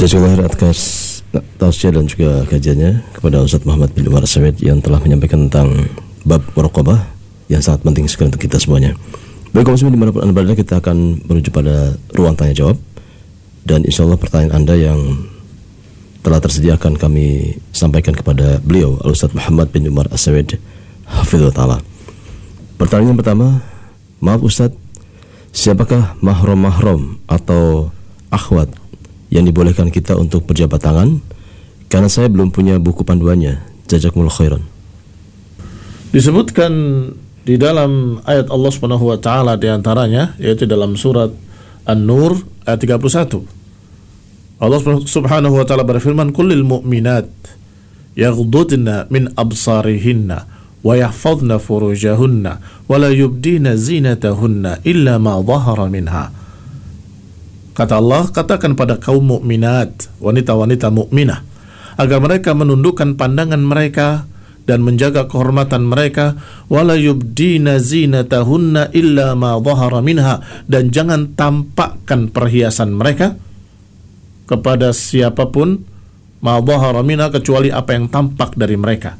Jazakallahu atas tausiah dan juga kajiannya kepada Ustaz Muhammad bin Umar As-Samed yang telah menyampaikan tentang bab muraqabah yang sangat penting sekali untuk kita semuanya. Baik kaum muslimin dimanapun anda berada, kita akan menuju pada ruang tanya jawab, dan insyaallah pertanyaan anda yang telah tersediakan kami sampaikan kepada beliau Al-Ustaz Muhammad bin Umar As-Samed hafizahullah ta'ala. Pertanyaan yang pertama, maaf Ustaz, siapakah mahram atau akhwat yang dibolehkan kita untuk berjabat tangan? Karena saya belum punya buku panduannya. Jazakumullah khairan. Disebutkan di dalam ayat Allah Subhanahu wa taala di antaranya, yaitu dalam surat An-Nur ayat 31. Allah Subhanahu wa taala berfirman, "Qul lil mu'minat yaghdudna min absarihinna wa yahfazna furujahunna wa la yubdina zinatahunna illa ma dhahara minha." Kata Allah, katakan pada kaum mukminat, wanita-wanita mukminah, agar mereka menundukkan pandangan mereka dan menjaga kehormatan mereka, wala yubdina zinatahunna illa ma dhahara minha, dan jangan tampakkan perhiasan mereka kepada siapapun, ma dhahara minha, kecuali apa yang tampak dari mereka.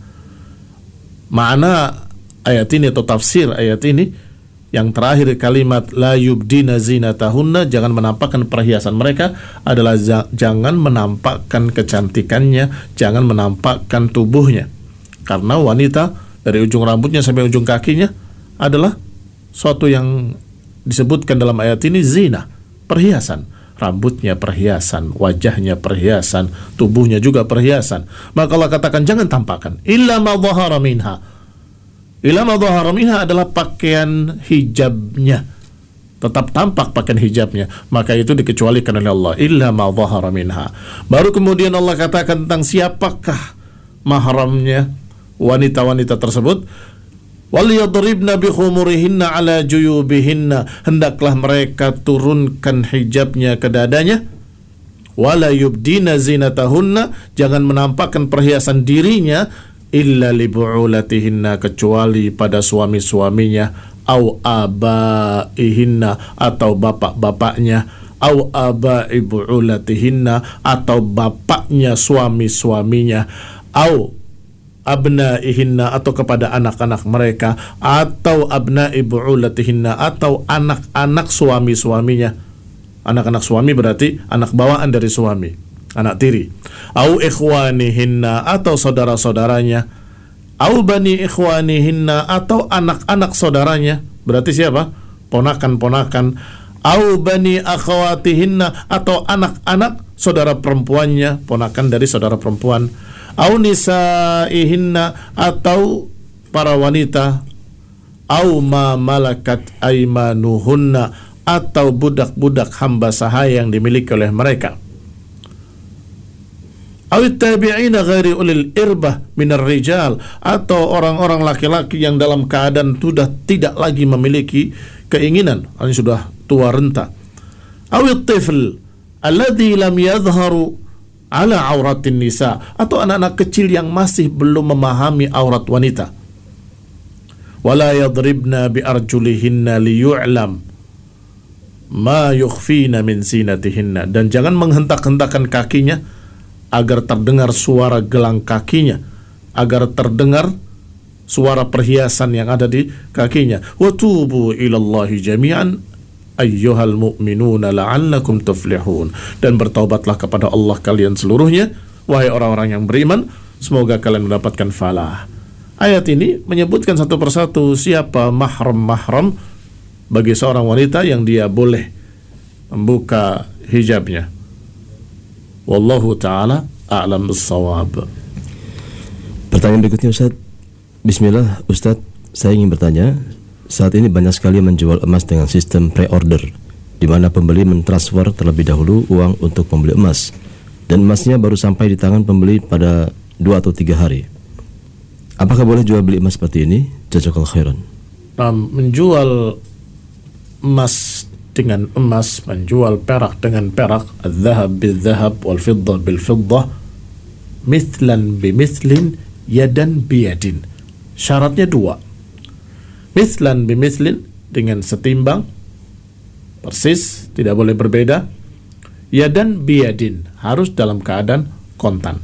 Makna ayat ini atau tafsir ayat ini, yang terakhir kalimat la yubdina zinatahunna, jangan menampakkan perhiasan mereka, adalah jangan menampakkan kecantikannya, jangan menampakkan tubuhnya. Karena wanita dari ujung rambutnya sampai ujung kakinya adalah suatu yang disebutkan dalam ayat ini zina, perhiasan. Rambutnya perhiasan, wajahnya perhiasan, tubuhnya juga perhiasan. Maka Allah katakan jangan tampakkan illa ma dhahara minha. Ilama dhahara minha adalah pakaian hijabnya, tetap tampak pakaian hijabnya, maka itu dikecualikan oleh Allah, illa ma dhahara minha. Baru kemudian Allah katakan tentang siapakah mahramnya wanita-wanita tersebut, wal yadribna bi khumurihinna ala juyubihinna, hendaklah mereka turunkan hijabnya ke dadanya, wala yubdina zinatahunna, jangan menampakkan perhiasan dirinya, illa li bu'ulatihinna, kecuali pada suami-suaminya, au abaihinna, atau bapak-bapaknya, au abai bu'ulatihinna, atau bapaknya suami-suaminya, au abnaihinna, atau kepada anak-anak mereka, atau abnai bu'ulatihinna, atau anak-anak suami-suaminya. Anak-anak suami berarti anak bawaan dari suami, anak tiri. Au ikhwanihinna, atau saudara-saudaranya. Au bani ikhwanihinna, atau anak-anak saudaranya. Berarti siapa? Ponakan-ponakan. Au bani akhawatihinna, atau anak-anak saudara perempuannya, ponakan dari saudara perempuan. Au nisaihinna, atau para wanita. Au ma malakat aimanuhunna, atau budak-budak hamba sahaya yang dimiliki oleh mereka. Awit tabi'ina ghairi ulil irbah minar rijal, atau orang-orang laki-laki yang dalam keadaan sudah tidak lagi memiliki keinginan, ini sudah tua renta. Awit tifl alladhi lam yadhharu ala auratin nisa, atau anak-anak kecil yang masih belum memahami aurat wanita. Wala yadribna bi arjulihinna liyu'lam ma yukhfina min zinatihinna, dan jangan menghentak-hentakan kakinya agar terdengar suara gelang kakinya, agar terdengar suara perhiasan yang ada di kakinya. Wa tubu ilallahi jami'an ayyuhal mu'minuna la'allakum tuflihun, dan bertaubatlah kepada Allah kalian seluruhnya, wahai orang-orang yang beriman, semoga kalian mendapatkan falah. Ayat ini menyebutkan satu persatu siapa mahram bagi seorang wanita yang dia boleh membuka hijabnya. Wallahu ta'ala a'lam bis-shawab. Pertanyaan berikutnya Ustaz. Bismillah Ustaz, saya ingin bertanya, saat ini banyak sekali menjual emas dengan sistem pre-order, di mana pembeli mentransfer terlebih dahulu uang untuk membeli emas, dan emasnya baru sampai di tangan pembeli pada 2 atau 3 hari. Apakah boleh jual beli emas seperti ini? Jazakallahu khairan. Menjual emas dengan emas, menjual perak dengan perak, al-dhahab bil-dhahab wal-fiddah bil-fiddah, mithlan bimithlin, yadan biyadin. Syaratnya 2. Mithlan bimithlin, dengan setimbang, persis, tidak boleh berbeda. yadan biyadin, harus dalam keadaan kontan.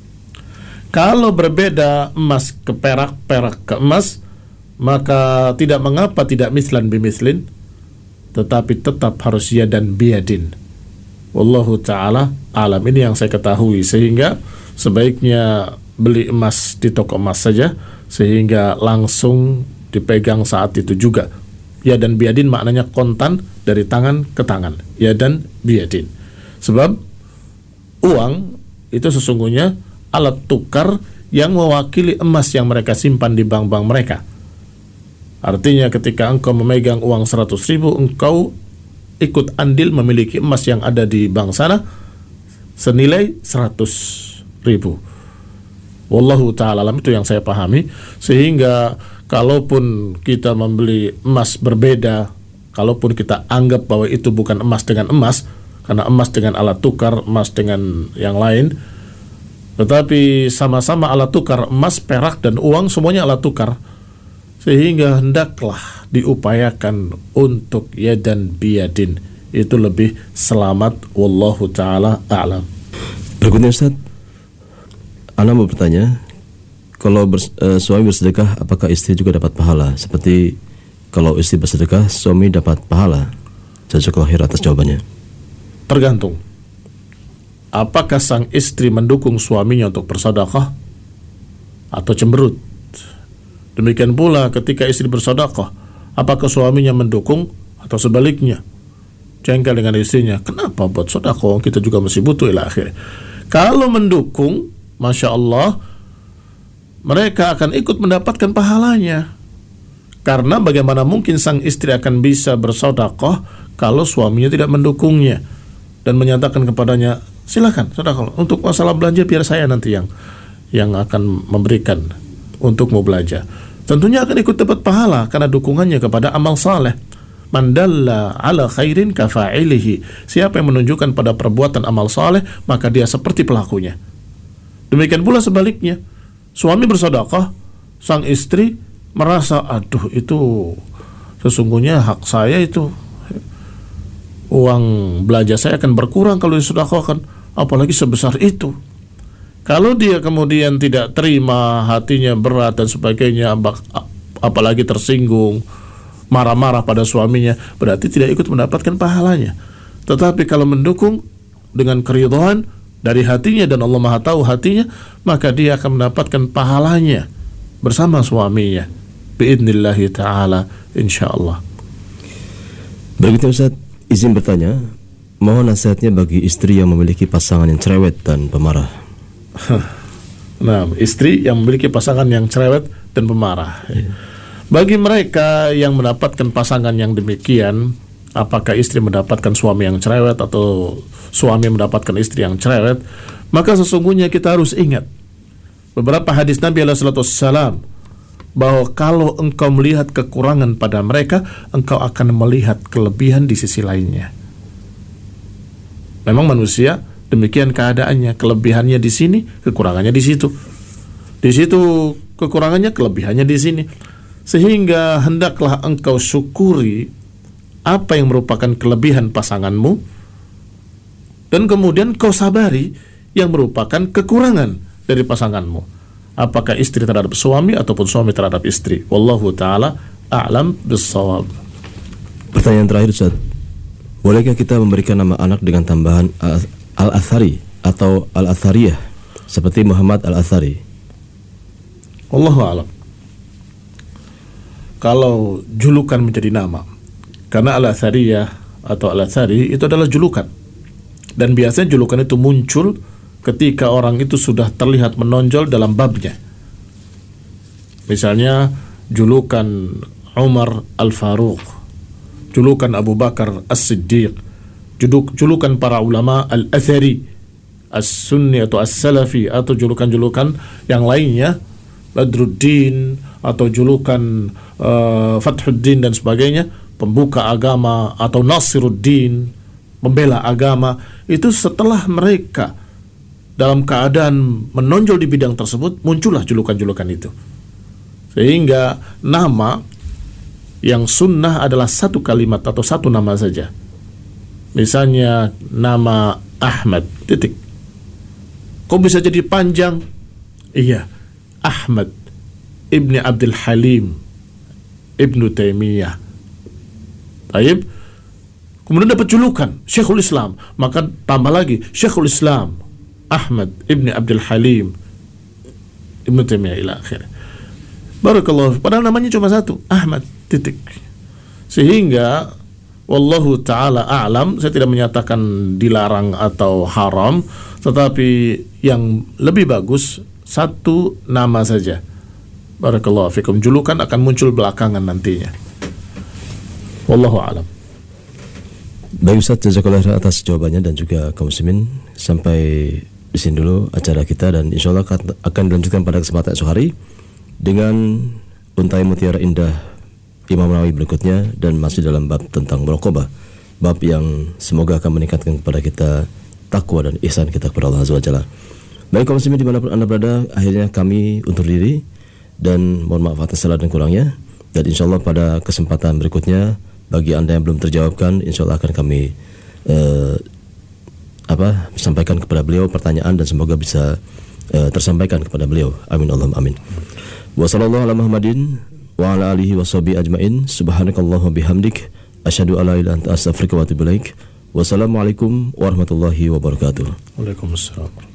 Kalau berbeda emas ke perak, perak ke emas, maka tidak mengapa tidak mislan bimislin, tetapi tetap harus yadan biyadin. Wallahu ta'ala alam. Ini yang saya ketahui, sehingga sebaiknya beli emas di toko emas saja, sehingga langsung dipegang saat itu juga. Yadan biyadin maknanya kontan, dari tangan ke tangan. Yadan biyadin. Sebab uang itu sesungguhnya alat tukar yang mewakili emas yang mereka simpan di bank-bank mereka. Artinya ketika engkau memegang uang 100.000, engkau ikut andil memiliki emas yang ada di bank sana senilai 100.000. Wallahu ta'ala alam, itu yang saya pahami. Sehingga kalaupun kita membeli emas berbeda, kalaupun kita anggap bahwa itu bukan emas dengan emas, karena emas dengan alat tukar, emas dengan yang lain, tetapi sama-sama alat tukar, emas, perak, dan uang semuanya alat tukar, sehingga hendaklah diupayakan untuk yadan biyadin. Itu lebih selamat. Wallahu ta'ala a'lam. Berikutnya Ustaz, Ana mau bertanya, kalau suami bersedekah, apakah istri juga dapat pahala? Seperti kalau istri bersedekah, suami dapat pahala. Jazakallahu khair atas jawabannya. Tergantung. Apakah sang istri mendukung suaminya untuk bersedekah atau cemberut? Demikian pula ketika istri bersedekah, apakah suaminya mendukung atau sebaliknya jengkel dengan istrinya? Kenapa buat sedekah, kita juga masih butuh, ila akhir. Kalau mendukung, Masya Allah, mereka akan ikut mendapatkan pahalanya. Karena bagaimana mungkin sang istri akan bisa bersedekah kalau suaminya tidak mendukungnya dan menyatakan kepadanya, silakan sedekah, untuk masalah belanja biar saya nanti yang akan memberikan untuk mau belanja. Tentunya akan ikut dapat pahala karena dukungannya kepada amal saleh. Man dalla ala khairin kafa'ilihi. Siapa yang menunjukkan pada perbuatan amal saleh, maka dia seperti pelakunya. Demikian pula sebaliknya, suami bersedekah, sang istri merasa, aduh itu sesungguhnya hak saya itu, uang belanja saya akan berkurang kalau disedekahkan, apalagi sebesar itu. Kalau dia kemudian tidak terima, hatinya berat dan sebagainya, apalagi tersinggung, marah-marah pada suaminya, berarti tidak ikut mendapatkan pahalanya. Tetapi kalau mendukung dengan keridhaan dari hatinya, dan Allah Maha tahu hatinya, maka dia akan mendapatkan pahalanya bersama suaminya biidnillahi ta'ala, insyaallah. Berikutnya Ustaz, izin bertanya, mohon nasihatnya bagi istri yang memiliki pasangan yang cerewet dan pemarah. Nah, istri yang memiliki pasangan yang cerewet dan pemarah. Bagi mereka yang mendapatkan pasangan yang demikian, apakah istri mendapatkan suami yang cerewet atau suami mendapatkan istri yang cerewet, maka sesungguhnya kita harus ingat beberapa hadis Nabi SAW, bahwa kalau engkau melihat kekurangan pada mereka, engkau akan melihat kelebihan di sisi lainnya. Memang manusia demikian keadaannya, kelebihannya di sini, kekurangannya di situ. Di situ kekurangannya, kelebihannya di sini. Sehingga hendaklah engkau syukuri apa yang merupakan kelebihan pasanganmu, dan kemudian kau sabari yang merupakan kekurangan dari pasanganmu. Apakah istri terhadap suami ataupun suami terhadap istri. Wallahu ta'ala a'lam bissawab. Pertanyaan terakhir Ustaz, bolehkah kita memberikan nama anak dengan tambahan Al-Athari atau Al-Athariyah seperti Muhammad Al-Athari? Wallahu a'lam. Kalau julukan menjadi nama, karena Al-Athariyah atau Al-Athari itu adalah julukan, dan biasanya julukan itu muncul ketika orang itu sudah terlihat menonjol dalam babnya. Misalnya julukan Umar Al-Faruq, julukan Abu Bakar As-Siddiq, julukan para ulama Al-Athari, As-Sunni atau As-Salafi, atau julukan-julukan yang lainnya, Badruddin, atau julukan Fathuddin dan sebagainya, pembuka agama, atau Nasiruddin, pembela agama. Itu setelah mereka dalam keadaan menonjol di bidang tersebut, muncullah julukan-julukan itu. Sehingga nama yang sunnah adalah satu kalimat atau satu nama saja. Misalnya nama Ahmad, titik. Kok bisa jadi panjang? Iya, Ahmad Ibni Abdul Halim Ibnu Taimiyah. Taib. Kemudian dapat julukan Syekhul Islam, maka tambah lagi Syekhul Islam Ahmad Ibni Abdul Halim Ibnu Taimiyah ila akhir. Barakallahu. Padahal namanya cuma satu, Ahmad, titik. Sehingga wallahu ta'ala a'lam, saya tidak menyatakan dilarang atau haram, tetapi yang lebih bagus satu nama saja. Barakallahu fikum. Julukan akan muncul belakangan nantinya. Wallahu a'lam. Baik Ustaz, jazakallah khairan atas jawabannya dan juga kaum muslimin. Sampai di sini dulu acara kita, dan insya Allah akan dilanjutkan pada kesempatan esok hari dengan Untai Mutiara Indah Imam Nawawi berikutnya, dan masih dalam bab tentang muraqabah, bab yang semoga akan meningkatkan kepada kita takwa dan ihsan kita kepada Allah Azza wa Jalla. Baik kaum muslimin dimanapun anda berada, akhirnya kami undur diri dan mohon maaf atas salah dan kurangnya, dan insya Allah pada kesempatan berikutnya bagi anda yang belum terjawabkan, insya Allah akan kami sampaikan kepada beliau pertanyaan, dan semoga bisa tersampaikan kepada beliau. Amin Allahumma amin. Wa sallallahu ala Muhammadin wa ala alihi wa sahbihi ajmain. Subhanakallahumma bihamdik asyhadu an la ilaha illa anta astaghfiruka wa atubu ilaik. Wassalamualaikum warahmatullahi wabarakatuh. Waalaikumsalam.